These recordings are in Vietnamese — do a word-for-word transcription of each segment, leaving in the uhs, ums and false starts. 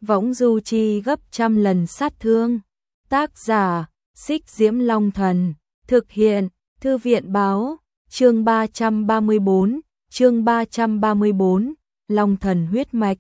võng du chi gấp trăm lần sát thương. Tác giả, Xích Diễm Long Thần, thực hiện, Thư viện báo, chương ba trăm ba mươi tư, chương ba trăm ba mươi tư, Long Thần huyết mạch.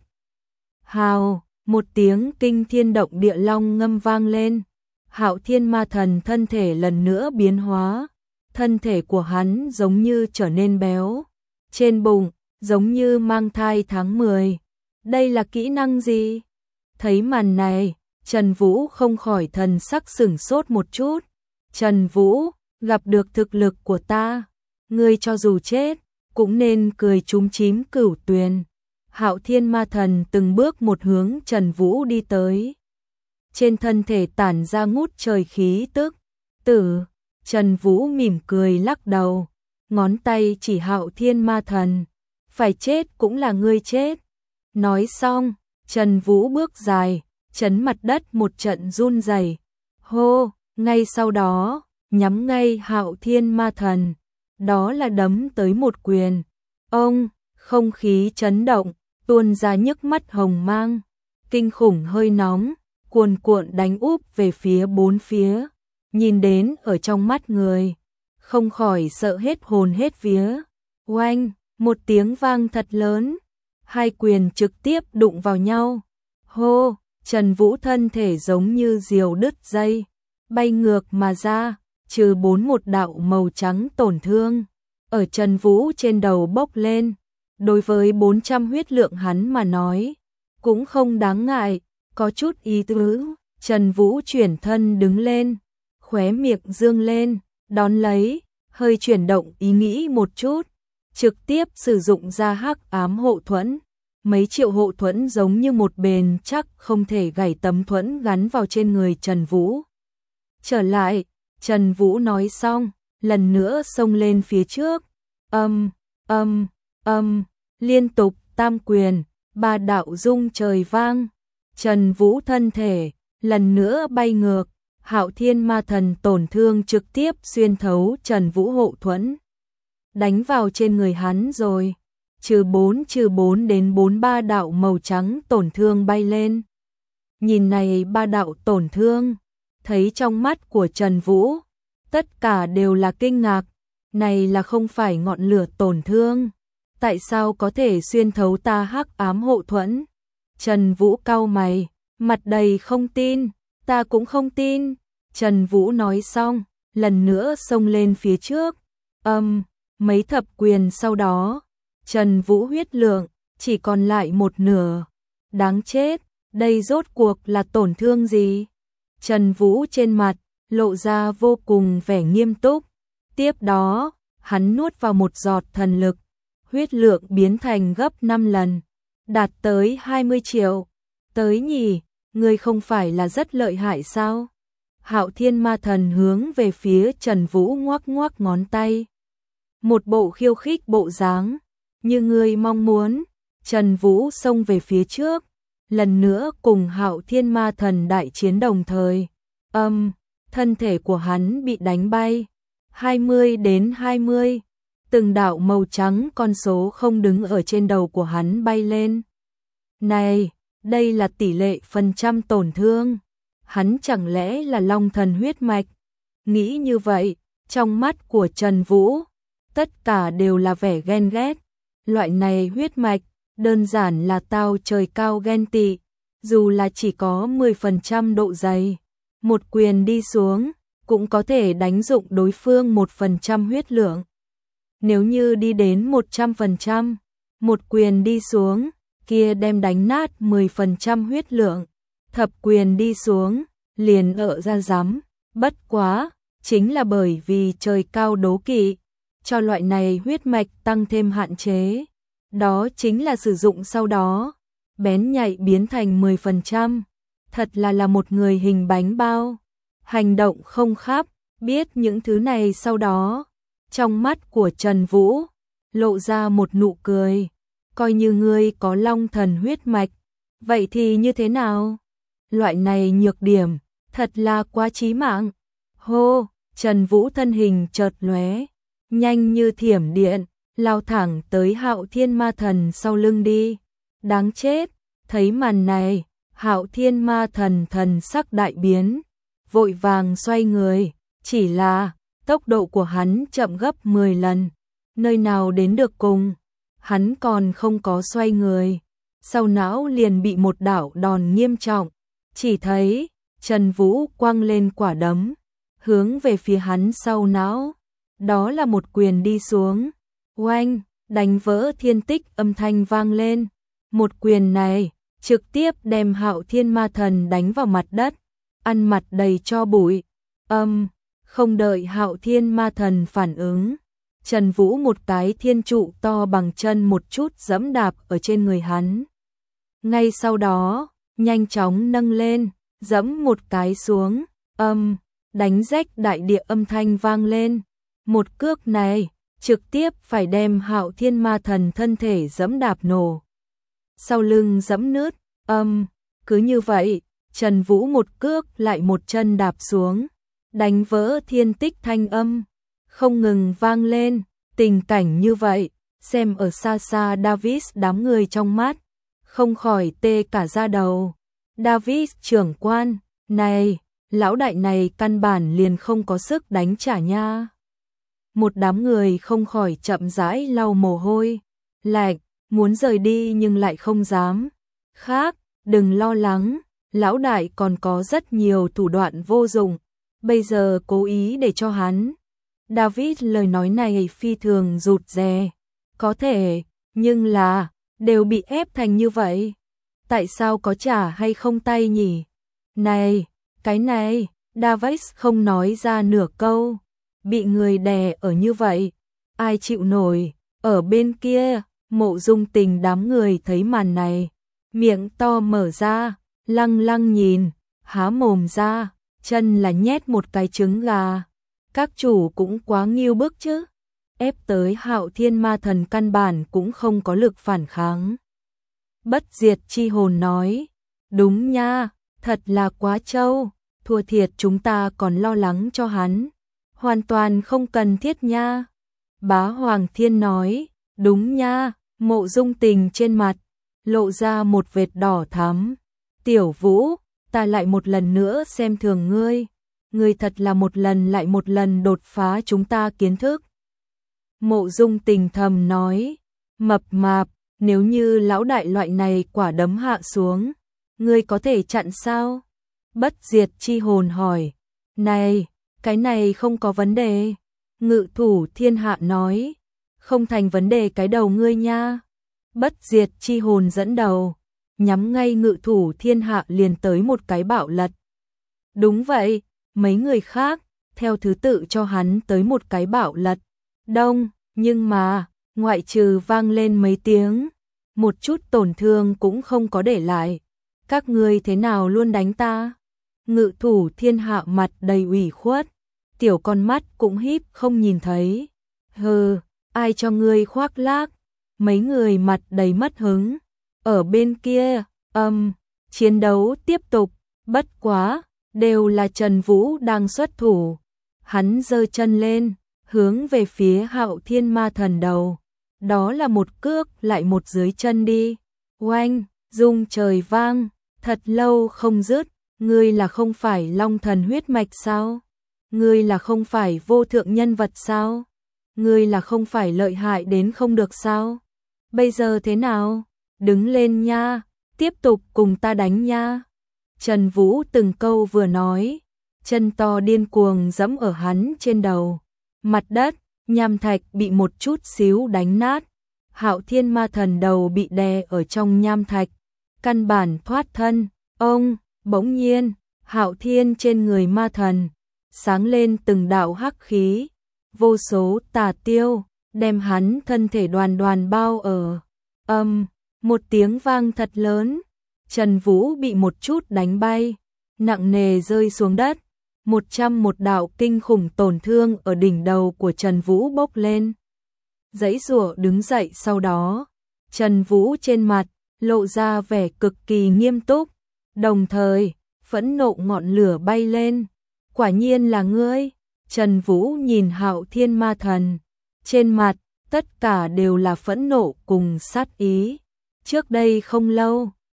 Hào, một tiếng kinh thiên động địa long ngâm vang lên. Hạo Thiên Ma Thần thân thể lần nữa biến hóa, thân thể của hắn giống như trở nên béo, trên bụng giống như mang thai tháng mười. Đây là kỹ năng gì? Thấy màn này, Trần Vũ không khỏi thần sắc sửng sốt một chút. Trần Vũ, gặp được thực lực của ta, ngươi cho dù chết cũng nên cười chúm chím cửu tuyền. Hạo Thiên Ma Thần từng bước một hướng Trần Vũ đi tới. Trên thân thể tản ra ngút trời khí tức. Tử, Trần Vũ mỉm cười lắc đầu, ngón tay chỉ Hạo Thiên Ma Thần. Phải chết cũng là ngươi chết. Nói xong, Trần Vũ bước dài, chấn mặt đất một trận run rẩy. Hô, ngay sau đó, nhắm ngay Hạo Thiên Ma Thần. Đó là đấm tới một quyền. Ông, không khí chấn động, tuôn ra nhức mắt hồng mang. Kinh khủng hơi nóng, cuồn cuộn đánh úp về phía bốn phía. Nhìn đến ở trong mắt người, không khỏi sợ hết hồn hết vía. Oanh, một tiếng vang thật lớn. Hai quyền trực tiếp đụng vào nhau. Hô, Trần Vũ thân thể giống như diều đứt dây, bay ngược mà ra, trừ bốn một đạo màu trắng tổn thương. Ở Trần Vũ trên đầu bốc lên. Đối với bốn trăm huyết lượng hắn mà nói, cũng không đáng ngại, có chút ý tứ. Trần Vũ chuyển thân đứng lên, khóe miệng dương lên, đón lấy, hơi chuyển động ý nghĩ một chút, trực tiếp sử dụng ra hắc ám hộ thuẫn. Mấy triệu hộ thuẫn giống như một bền chắc không thể gãy tấm thuẫn gắn vào trên người Trần Vũ. Trở lại, Trần Vũ nói xong, lần nữa xông lên phía trước. Âm, âm, âm, liên tục tam quyền, ba đạo rung trời vang. Trần Vũ thân thể lần nữa bay ngược, Hạo Thiên Ma Thần tổn thương trực tiếp xuyên thấu Trần Vũ hộ thuẫn, đánh vào trên người hắn rồi. Trừ bốn trừ bốn đến bốn ba đạo màu trắng tổn thương bay lên. Nhìn này ba đạo tổn thương, thấy trong mắt của Trần Vũ, tất cả đều là kinh ngạc. Này là không phải ngọn lửa tổn thương, tại sao có thể xuyên thấu ta hắc ám hộ thuẫn? Trần Vũ cau mày, mặt đầy không tin. Ta cũng không tin. Trần Vũ nói xong, lần nữa xông lên phía trước. Âm, mấy thập quyền sau đó, Trần Vũ huyết lượng chỉ còn lại một nửa. Đáng chết, đây rốt cuộc là tổn thương gì? Trần Vũ trên mặt lộ ra vô cùng vẻ nghiêm túc. Tiếp đó, hắn nuốt vào một giọt thần lực, huyết lượng biến thành gấp năm lần, đạt tới hai mươi triệu. Tới nhỉ, ngươi không phải là rất lợi hại sao? Hạo Thiên Ma Thần hướng về phía Trần Vũ ngoắc ngoắc ngón tay. Một bộ khiêu khích bộ dáng, như ngươi mong muốn. Trần Vũ xông về phía trước, lần nữa cùng Hạo Thiên Ma Thần đại chiến đồng thời. Âm, thân thể của hắn bị đánh bay. hai mươi đến hai mươi, từng đạo màu trắng con số không đứng ở trên đầu của hắn bay lên. Này, đây là tỷ lệ phần trăm tổn thương. Hắn chẳng lẽ là Long Thần huyết mạch? Nghĩ như vậy, trong mắt của Trần Vũ, tất cả đều là vẻ ghen ghét. Loại này huyết mạch, đơn giản là tao trời cao ghen tị. Dù là chỉ có mười phần trăm độ dày, một quyền đi xuống, cũng có thể đánh dụng đối phương một phần trăm huyết lượng. Nếu như đi đến một trăm phần trăm, một quyền đi xuống, kia đem đánh nát mười phần trăm huyết lượng. Thập quyền đi xuống, liền ở ra rắm. Bất quá, chính là bởi vì trời cao đố kỵ, cho loại này huyết mạch tăng thêm hạn chế. Đó chính là sử dụng sau đó, bén nhạy biến thành mười phần trăm. Thật là là một người hình bánh bao. Hành động không khắp, biết những thứ này sau đó. Trong mắt của Trần Vũ, lộ ra một nụ cười. Coi như ngươi có Long Thần huyết mạch, vậy thì như thế nào? Loại này nhược điểm, thật là quá chí mạng. Hô, Trần Vũ thân hình chợt lóe, nhanh như thiểm điện, lao thẳng tới Hạo Thiên Ma Thần sau lưng đi. Đáng chết, thấy màn này, Hạo Thiên Ma Thần thần sắc đại biến, vội vàng xoay người, chỉ là tốc độ của hắn chậm gấp mười lần, nơi nào đến được cùng, hắn còn không có xoay người, sau não liền bị một đạo đòn nghiêm trọng, chỉ thấy Trần Vũ quăng lên quả đấm, hướng về phía hắn sau não, đó là một quyền đi xuống, oanh, đánh vỡ thiên tích âm thanh vang lên, một quyền này trực tiếp đem Hạo Thiên Ma Thần đánh vào mặt đất, ăn mặt đầy tro bụi. Âm, không đợi Hạo Thiên Ma Thần phản ứng, Trần Vũ một cái thiên trụ to bằng chân một chút giẫm đạp ở trên người hắn. Ngay sau đó, nhanh chóng nâng lên, giẫm một cái xuống, âm, đánh rách đại địa âm thanh vang lên. Một cước này trực tiếp phải đem Hạo Thiên Ma Thần thân thể giẫm đạp nổ. Sau lưng giẫm nứt, âm, cứ như vậy, Trần Vũ một cước lại một chân đạp xuống, đánh vỡ thiên tích thanh âm, không ngừng vang lên, tình cảnh như vậy, xem ở xa xa David đám người trong mắt, không khỏi tê cả da đầu. David trưởng quan, này, lão đại này căn bản liền không có sức đánh trả nha. Một đám người không khỏi chậm rãi lau mồ hôi, lạnh, muốn rời đi nhưng lại không dám. Khác, đừng lo lắng, lão đại còn có rất nhiều thủ đoạn vô dụng, bây giờ cố ý để cho hắn. David lời nói này phi thường rụt rè, có thể, nhưng là, đều bị ép thành như vậy. Tại sao có trả hay không tay nhỉ? Này, cái này, David không nói ra nửa câu, bị người đè ở như vậy, ai chịu nổi, ở bên kia, Mộ Dung Tình đám người thấy màn này, miệng to mở ra, lăng lăng nhìn, há mồm ra, chân là nhét một cái trứng gà. Các chủ cũng quá nghiêu bức chứ, ép tới Hạo Thiên Ma Thần căn bản cũng không có lực phản kháng. Bất Diệt Chi Hồn nói, đúng nha, thật là quá trâu, thua thiệt chúng ta còn lo lắng cho hắn, hoàn toàn không cần thiết nha. Bá Hoàng Thiên nói, đúng nha. Mộ Dung Tình trên mặt lộ ra một vệt đỏ thắm. Tiểu Vũ, ta lại một lần nữa xem thường ngươi, ngươi thật là một lần lại một lần đột phá chúng ta kiến thức. Mộ Dung Tình thầm nói, mập mạp, nếu như lão đại loại này quả đấm hạ xuống, ngươi có thể chặn sao? Bất Diệt Chi Hồn hỏi, này, cái này không có vấn đề. Ngự Thủ Thiên Hạ nói, không thành vấn đề cái đầu ngươi nha. Bất Diệt Chi Hồn dẫn đầu, nhắm ngay Ngự Thủ Thiên Hạ liền tới một cái bạo lật. Đúng vậy, mấy người khác, theo thứ tự cho hắn tới một cái bạo lật. Đông, nhưng mà, ngoại trừ vang lên mấy tiếng, một chút tổn thương cũng không có để lại. Các ngươi thế nào luôn đánh ta? Ngự Thủ Thiên Hạ mặt đầy ủy khuất, tiểu con mắt cũng híp không nhìn thấy. Hừ, ai cho ngươi khoác lác? Mấy người mặt đầy mất hứng. Ở bên kia, âm, um, chiến đấu tiếp tục, bất quá, đều là Trần Vũ đang xuất thủ. Hắn giơ chân lên, hướng về phía Hạo Thiên Ma Thần đầu. Đó là một cước lại một dưới chân đi. Oanh, rung trời vang, thật lâu không dứt. Ngươi là không phải Long Thần huyết mạch sao? Ngươi là không phải vô thượng nhân vật sao? Ngươi là không phải lợi hại đến không được sao? Bây giờ thế nào? Đứng lên nha, tiếp tục cùng ta đánh nha. Trần Vũ từng câu vừa nói, chân to điên cuồng giẫm ở hắn trên đầu. Mặt đất, nham thạch bị một chút xíu đánh nát. Hạo Thiên Ma Thần đầu bị đè ở trong nham thạch, căn bản thoát thân. Ông, bỗng nhiên, Hạo Thiên trên người Ma Thần sáng lên từng đạo hắc khí, vô số tà tiêu đem hắn thân thể đoàn đoàn bao ở. Âm, um, một tiếng vang thật lớn, Trần Vũ bị một chút đánh bay, nặng nề rơi xuống đất. Một trăm một đạo kinh khủng tổn thương ở đỉnh đầu của Trần Vũ bốc lên. Giãy giụa đứng dậy, sau đó, Trần Vũ trên mặt lộ ra vẻ cực kỳ nghiêm túc, đồng thời, phẫn nộ ngọn lửa bay lên. Quả nhiên là ngươi. Trần Vũ nhìn Hạo Thiên Ma Thần, trên mặt tất cả đều là phẫn nộ cùng sát ý. Trước đây không lâu,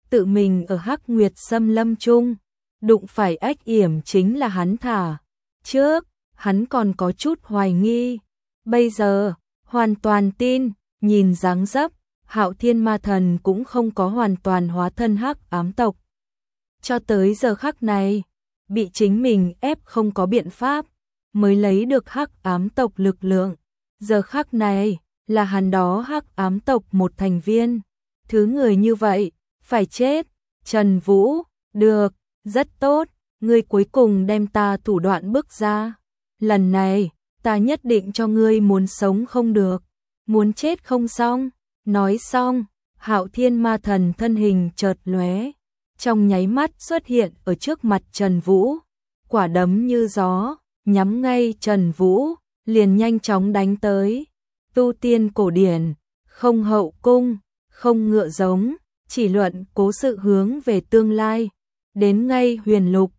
tự mình ở Hắc Nguyệt Xâm Lâm chung, đụng phải ách yểm chính là hắn thả. Trước, hắn còn có chút hoài nghi, bây giờ, hoàn toàn tin, nhìn dáng dấp, Hạo Thiên Ma Thần cũng không có hoàn toàn hóa thân Hắc Ám tộc. Cho tới giờ khắc này, bị chính mình ép không có biện pháp, mới lấy được Hắc Ám tộc lực lượng. Giờ khắc này, là hắn đó Hắc Ám tộc một thành viên. Thứ người như vậy, phải chết. Trần Vũ, được, rất tốt, ngươi cuối cùng đem ta thủ đoạn bức ra. Lần này, ta nhất định cho ngươi muốn sống không được, muốn chết không xong. Nói xong, Hạo Thiên Ma Thần thân hình chợt lóe, trong nháy mắt xuất hiện ở trước mặt Trần Vũ, quả đấm như gió, nhắm ngay Trần Vũ, liền nhanh chóng đánh tới. Tu tiên cổ điển, không hậu cung, không ngựa giống, chỉ luận cố sự hướng về tương lai, đến ngay huyền lục,